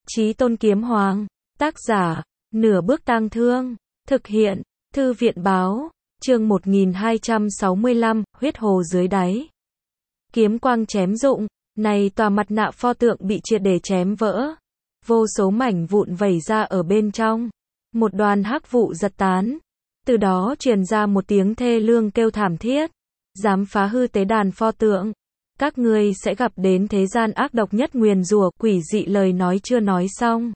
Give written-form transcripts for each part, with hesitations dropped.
Chí Tôn Kiếm Hoàng, tác giả, Nửa Bước Tang Thương, thực hiện, Thư viện báo, chương 1265, huyết hồ dưới đáy. Kiếm quang chém rụng, này tòa mặt nạ pho tượng bị triệt để chém vỡ. Vô số mảnh vụn vẩy ra ở bên trong. Một đoàn hắc vụ giật tán. Từ đó truyền ra một tiếng thê lương kêu thảm thiết. Dám phá hư tế đàn pho tượng. Các ngươi sẽ gặp đến thế gian ác độc nhất nguyền rủa, quỷ dị lời nói chưa nói xong.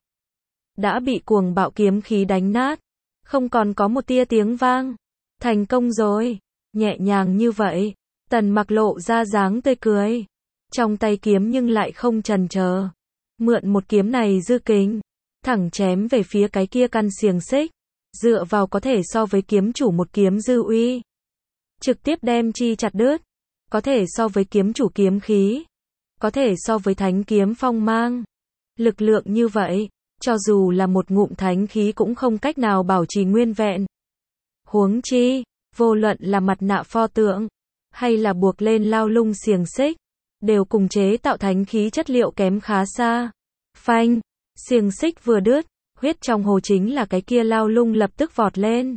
Đã bị cuồng bạo kiếm khí đánh nát. Không còn có một tia tiếng vang. Thành công rồi. Nhẹ nhàng như vậy. Tần Mặc lộ ra dáng tươi cười. Trong tay kiếm nhưng lại không chần chờ. Mượn một kiếm này dư kính. Thẳng chém về phía cái kia căn xiềng xích. Dựa vào có thể so với kiếm chủ một kiếm dư uy. Trực tiếp đem chi chặt đứt. Có thể so với kiếm chủ kiếm khí. Có thể so với thánh kiếm phong mang. Lực lượng như vậy, cho dù là một ngụm thánh khí cũng không cách nào bảo trì nguyên vẹn. Huống chi, vô luận là mặt nạ pho tượng, hay là buộc lên lao lung xiềng xích, đều cùng chế tạo thánh khí chất liệu kém khá xa. Phanh, xiềng xích vừa đứt, huyết trong hồ chính là cái kia lao lung lập tức vọt lên.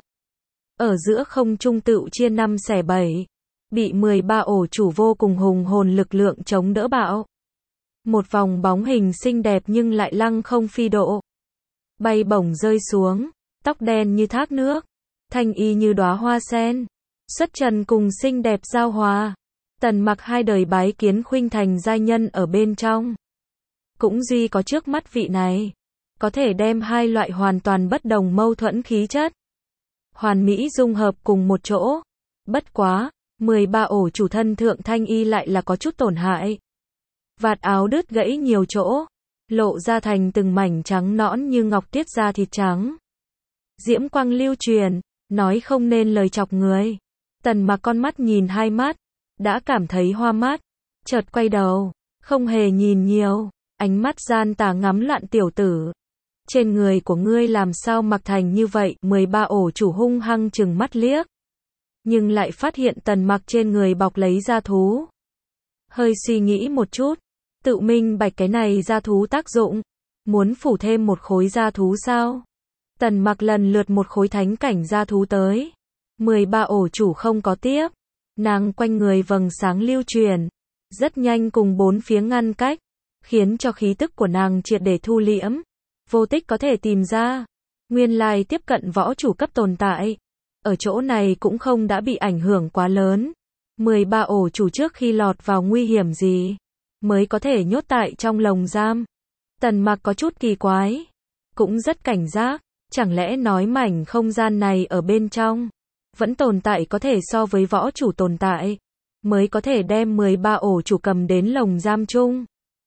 Ở giữa không trung tựu chia 5 xẻ 7. Bị 13 ổ chủ vô cùng hùng hồn lực lượng chống đỡ bạo. Một vòng bóng hình xinh đẹp nhưng lại lăng không phi độ. Bay bổng rơi xuống, tóc đen như thác nước, thanh y như đóa hoa sen. Xuất trần cùng xinh đẹp giao hòa. Tần Mặc hai đời bái kiến khuynh thành giai nhân ở bên trong. Cũng duy có trước mắt vị này. Có thể đem hai loại hoàn toàn bất đồng mâu thuẫn khí chất. Hoàn mỹ dung hợp cùng một chỗ. Bất quá. 13 ổ chủ thân thượng thanh y lại là có chút tổn hại. Vạt áo đứt gãy nhiều chỗ. Lộ ra thành từng mảnh trắng nõn như ngọc tiết da thịt trắng. Diễm quang lưu truyền. Nói không nên lời chọc người. Tần Mặc con mắt nhìn hai mắt. Đã cảm thấy hoa mắt. Chợt quay đầu. Không hề nhìn nhiều. Ánh mắt gian tà ngắm loạn tiểu tử. Trên người của ngươi làm sao mặc thành như vậy? 13 ổ chủ hung hăng chừng mắt liếc. Nhưng lại phát hiện Tần Mặc trên người bọc lấy da thú. Hơi suy nghĩ một chút. Tự minh bạch cái này da thú tác dụng. Muốn phủ thêm một khối da thú sao? Tần Mặc lần lượt một khối thánh cảnh da thú tới. 13 ổ chủ không có tiếp. Nàng quanh người vầng sáng lưu truyền. Rất nhanh cùng bốn phía ngăn cách. Khiến cho khí tức của nàng triệt để thu liễm. Vô tích có thể tìm ra. Nguyên lai tiếp cận võ chủ cấp tồn tại. Ở chỗ này cũng không đã bị ảnh hưởng quá lớn. 13 ổ chủ trước khi lọt vào nguy hiểm gì. Mới có thể nhốt tại trong lồng giam. Tần Mặc có chút kỳ quái. Cũng rất cảnh giác. Chẳng lẽ nói mảnh không gian này ở bên trong. Vẫn tồn tại có thể so với võ chủ tồn tại. Mới có thể đem 13 ổ chủ cầm đến lồng giam chung.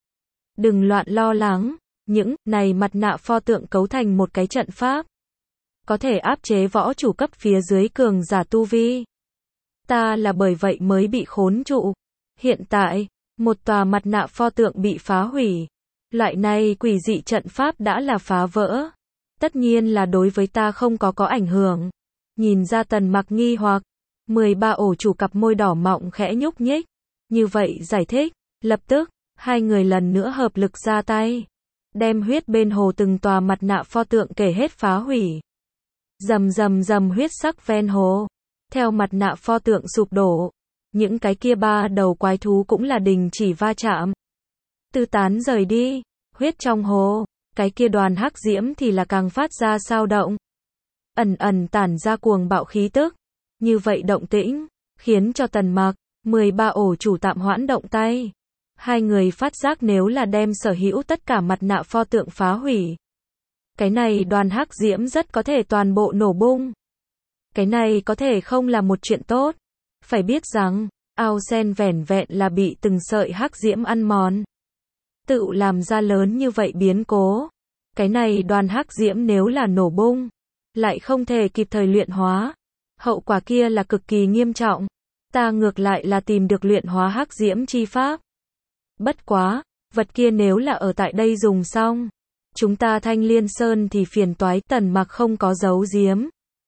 Đừng loạn lo lắng. Những này mặt nạ pho tượng cấu thành một cái trận pháp. Có thể áp chế võ chủ cấp phía dưới cường giả tu vi. Ta là bởi vậy mới bị khốn trụ. Hiện tại, một tòa mặt nạ pho tượng bị phá hủy. Loại này quỷ dị trận pháp đã là phá vỡ. Tất nhiên là đối với ta không có ảnh hưởng. Nhìn ra Tần Mặc nghi hoặc. 13 ổ chủ cặp môi đỏ mọng khẽ nhúc nhích. Như vậy giải thích. Lập tức, hai người lần nữa hợp lực ra tay. Đem huyết bên hồ từng tòa mặt nạ pho tượng kể hết phá hủy. Rầm rầm rầm huyết sắc ven hồ. Theo mặt nạ pho tượng sụp đổ. Những cái kia ba đầu quái thú cũng là đình chỉ va chạm. Tư tán rời đi. Huyết trong hồ. Cái kia đoàn hắc diễm thì là càng phát ra sao động. Ẩn ẩn tản ra cuồng bạo khí tức. Như vậy động tĩnh. Khiến cho Tần Mặc, 13 ổ chủ tạm hoãn động tay. Hai người phát giác nếu là đem sở hữu tất cả mặt nạ pho tượng phá hủy. Cái này đoàn hắc diễm rất có thể toàn bộ nổ bung. Cái này có thể không là một chuyện tốt. Phải biết rằng, ao sen vẻn vẹn là bị từng sợi hắc diễm ăn mòn. Tự làm ra lớn như vậy biến cố. Cái này đoàn hắc diễm nếu là nổ bung. Lại không thể kịp thời luyện hóa. Hậu quả kia là cực kỳ nghiêm trọng. Ta ngược lại là tìm được luyện hóa hắc diễm chi pháp. Bất quá, vật kia nếu là ở tại đây dùng xong. Chúng ta Thanh Liên Sơn thì phiền toái. Tần Mặc không có giấu giếm.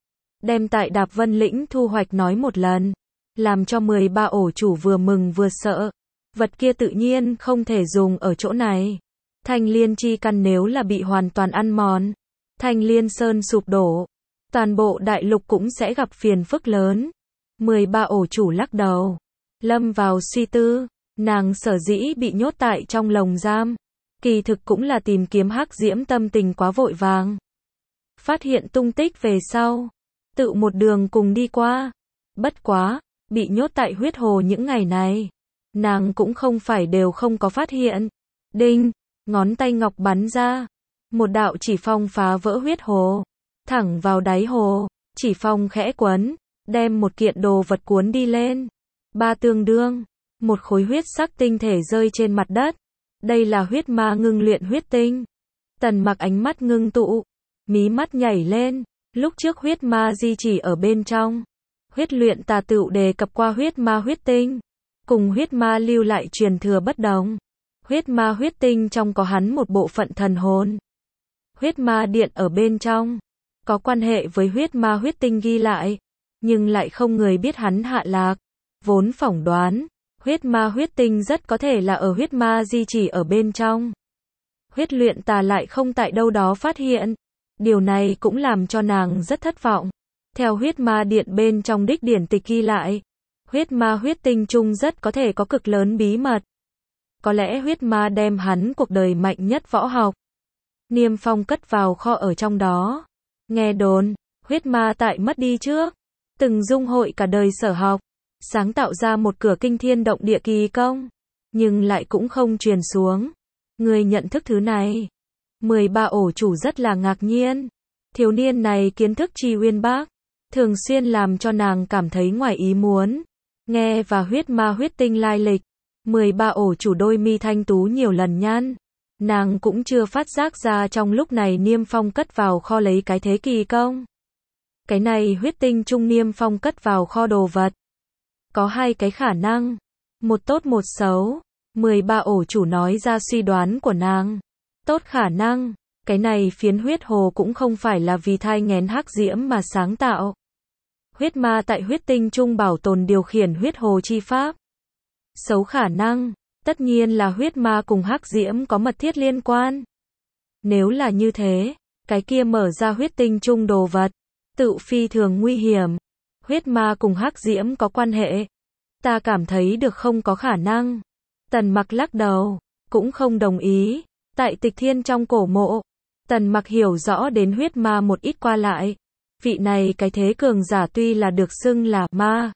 Đem tại Đạp Vân Lĩnh thu hoạch nói một lần. Làm cho 13 ổ chủ vừa mừng vừa sợ. Vật kia tự nhiên không thể dùng ở chỗ này. Thanh Liên chi căn nếu là bị hoàn toàn ăn mòn, Thanh Liên Sơn sụp đổ, toàn bộ đại lục cũng sẽ gặp phiền phức lớn. 13 ổ chủ lắc đầu, lâm vào suy tư, nàng sở dĩ bị nhốt tại trong lồng giam, kỳ thực cũng là tìm kiếm Hắc Diễm tâm tình quá vội vàng. Phát hiện tung tích về sau, tự một đường cùng đi qua. Bất quá, bị nhốt tại huyết hồ những ngày này, nàng cũng không phải đều không có phát hiện. Đinh, ngón tay ngọc bắn ra, một đạo chỉ phong phá vỡ huyết hồ, thẳng vào đáy hồ, chỉ phong khẽ quấn, đem một kiện đồ vật cuốn đi lên. Ba tương đương, một khối huyết sắc tinh thể rơi trên mặt đất. Đây là huyết ma ngưng luyện huyết tinh. Tần Mặc ánh mắt ngưng tụ, mí mắt nhảy lên, lúc trước huyết ma di chỉ ở bên trong. Huyết luyện tà tựu đề cập qua huyết ma huyết tinh, cùng huyết ma lưu lại truyền thừa bất đồng. Huyết ma huyết tinh trong có hắn một bộ phận thần hồn. Huyết ma điện ở bên trong, có quan hệ với huyết ma huyết tinh ghi lại, nhưng lại không người biết hắn hạ lạc. Vốn phỏng đoán, huyết ma huyết tinh rất có thể là ở huyết ma di chỉ ở bên trong. Huyết luyện tà lại không tại đâu đó phát hiện. Điều này cũng làm cho nàng rất thất vọng. Theo huyết ma điện bên trong đích điển tịch ghi lại, huyết ma huyết tinh chung rất có thể có cực lớn bí mật. Có lẽ huyết ma đem hắn cuộc đời mạnh nhất võ học Niêm Phong cất vào kho ở trong đó. Nghe đồn, huyết ma tại mất đi trước, từng dung hội cả đời sở học, sáng tạo ra một cửa kinh thiên động địa kỳ công, nhưng lại cũng không truyền xuống. Người nhận thức thứ này. 13 ổ chủ rất là ngạc nhiên. Thiếu niên này kiến thức chi uyên bác, thường xuyên làm cho nàng cảm thấy ngoài ý muốn. Nghe và huyết ma huyết tinh lai lịch, 13 ổ chủ đôi mi thanh tú nhiều lần nhăn. Nàng cũng chưa phát giác ra trong lúc này Niêm Phong cất vào kho lấy cái thế kỳ công. Cái này huyết tinh trung Niêm Phong cất vào kho đồ vật. Có hai cái khả năng, một tốt một xấu. 13 ổ chủ nói ra suy đoán của nàng. Tốt khả năng, cái này phiến huyết hồ cũng không phải là vì thai nghén hắc diễm mà sáng tạo. Huyết ma tại huyết tinh trung bảo tồn điều khiển huyết hồ chi pháp. Xấu khả năng, tất nhiên là huyết ma cùng hắc diễm có mật thiết liên quan. Nếu là như thế, cái kia mở ra huyết tinh trung đồ vật, tự phi thường nguy hiểm. Huyết ma cùng hắc diễm có quan hệ. Ta cảm thấy được không có khả năng. Tần Mặc lắc đầu, cũng không đồng ý. Tại Tịch Thiên trong cổ mộ, Tần Mặc hiểu rõ đến huyết ma một ít qua lại. Vị này cái thế cường giả tuy là được xưng là ma,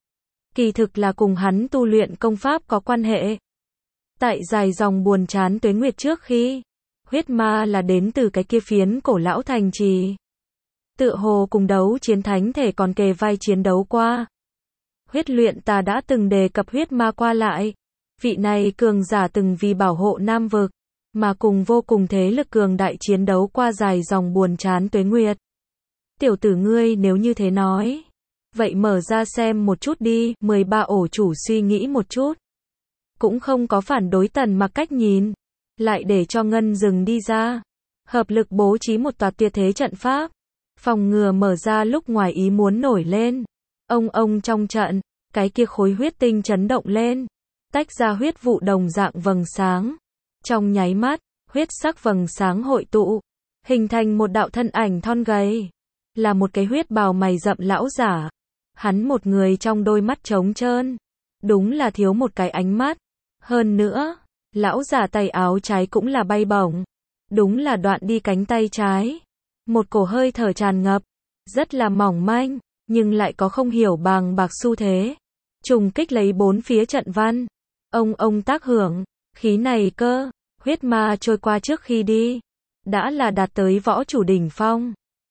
kỳ thực là cùng hắn tu luyện công pháp có quan hệ. Tại dài dòng buồn chán tuế nguyệt trước khi, huyết ma là đến từ cái kia phiến cổ lão thành trì. Tựa hồ cùng đấu chiến thánh thể còn kề vai chiến đấu qua. Huyết luyện tà đã từng đề cập huyết ma qua lại. Vị này cường giả từng vì bảo hộ Nam vực, mà cùng vô cùng thế lực cường đại chiến đấu qua dài dòng buồn chán tuế nguyệt. Tiểu tử ngươi nếu như thế nói, vậy mở ra xem một chút đi. 13 ổ chủ suy nghĩ một chút, cũng không có phản đối Tần Mặc cách nhìn, lại để cho Ngân Dừng đi ra, hợp lực bố trí một tòa tuyệt thế trận pháp, phòng ngừa mở ra lúc ngoài ý muốn nổi lên. Ông trong trận, cái kia khối huyết tinh chấn động lên, tách ra huyết vụ đồng dạng vầng sáng. Trong nháy mắt, huyết sắc vầng sáng hội tụ, hình thành một đạo thân ảnh thon gầy, là một cái huyết bào mày rậm lão giả. Hắn một người trong đôi mắt trống trơn, đúng là thiếu một cái ánh mắt. Hơn nữa, lão giả tay áo trái cũng là bay bổng, đúng là đoạn đi cánh tay trái. Một cổ hơi thở tràn ngập, rất là mỏng manh, nhưng lại có không hiểu bàng bạc xu thế, trùng kích lấy bốn phía trận văn. Ông tác hưởng, khí này cơ, huyết ma trôi qua trước khi đi, đã là đạt tới võ chủ đỉnh phong.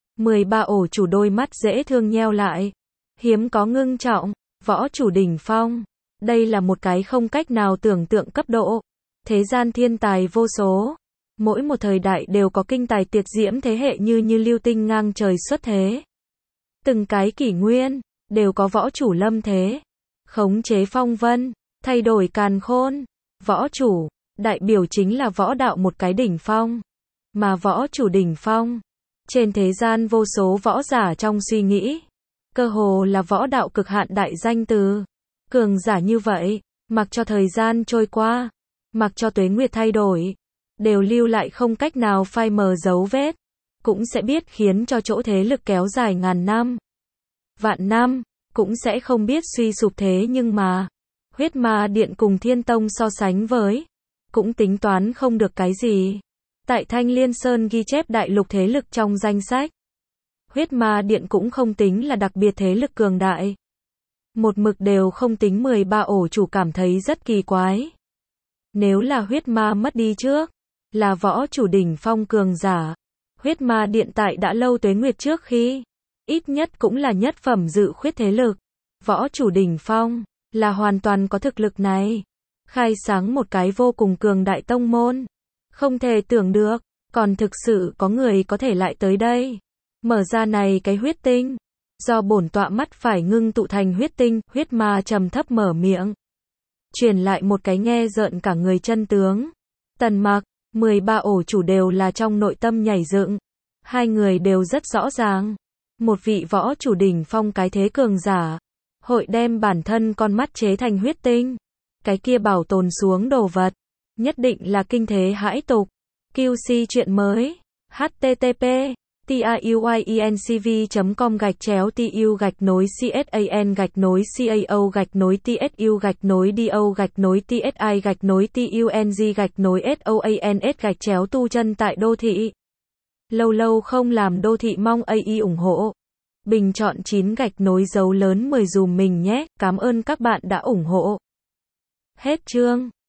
13 ổ chủ đôi mắt dễ thương nheo lại, hiếm có ngưng trọng. Võ chủ đỉnh phong, đây là một cái không cách nào tưởng tượng cấp độ. Thế gian thiên tài vô số, mỗi một thời đại đều có kinh tài tuyệt diễm thế hệ như lưu tinh ngang trời xuất thế. Từng cái kỷ nguyên, đều có võ chủ lâm thế, khống chế phong vân, thay đổi càn khôn. Võ chủ, đại biểu chính là võ đạo một cái đỉnh phong. Mà võ chủ đỉnh phong, trên thế gian vô số võ giả trong suy nghĩ, cơ hồ là võ đạo cực hạn đại danh từ. Cường giả như vậy, mặc cho thời gian trôi qua, mặc cho tuế nguyệt thay đổi, đều lưu lại không cách nào phai mờ dấu vết, cũng sẽ biết khiến cho chỗ thế lực kéo dài ngàn năm, vạn năm, cũng sẽ không biết suy sụp thế nhưng mà, huyết ma điện cùng Thiên Tông so sánh với, cũng tính toán không được cái gì. Tại Thanh Liên Sơn ghi chép đại lục thế lực trong danh sách, huyết ma điện cũng không tính là đặc biệt thế lực cường đại. Một mực đều không tính 13 ổ chủ cảm thấy rất kỳ quái. Nếu là huyết ma mất đi trước, là võ chủ đỉnh phong cường giả. Huyết ma điện tại đã lâu tuế nguyệt trước khi, ít nhất cũng là nhất phẩm dự khuyết thế lực. Võ chủ đỉnh phong, là hoàn toàn có thực lực này. Khai sáng một cái vô cùng cường đại tông môn. Không thể tưởng được, còn thực sự có người có thể lại tới đây. Mở ra này cái huyết tinh. Do bổn tọa mắt phải ngưng tụ thành huyết tinh, huyết ma trầm thấp mở miệng. Truyền lại một cái nghe rợn cả người chân tướng. Tần Mặc, 13 ổ chủ đều là trong nội tâm nhảy dựng. Hai người đều rất rõ ràng. Một vị võ chủ đỉnh phong cái thế cường giả. Hội đem bản thân con mắt chế thành huyết tinh. Cái kia bảo tồn xuống đồ vật. Nhất định là kinh thế hãi tục. QC chuyện mới. http tuyuyen.com/TU-TUGAC-CAO-TIU-TUNG-TUNG-SOANS tại đô thị. Lâu lâu không làm đô thị mong AI ủng hộ. Bình chọn 9 gạch nối dấu lớn 10 dùm mình nhé. Cảm ơn các bạn đã ủng hộ. Hết chương.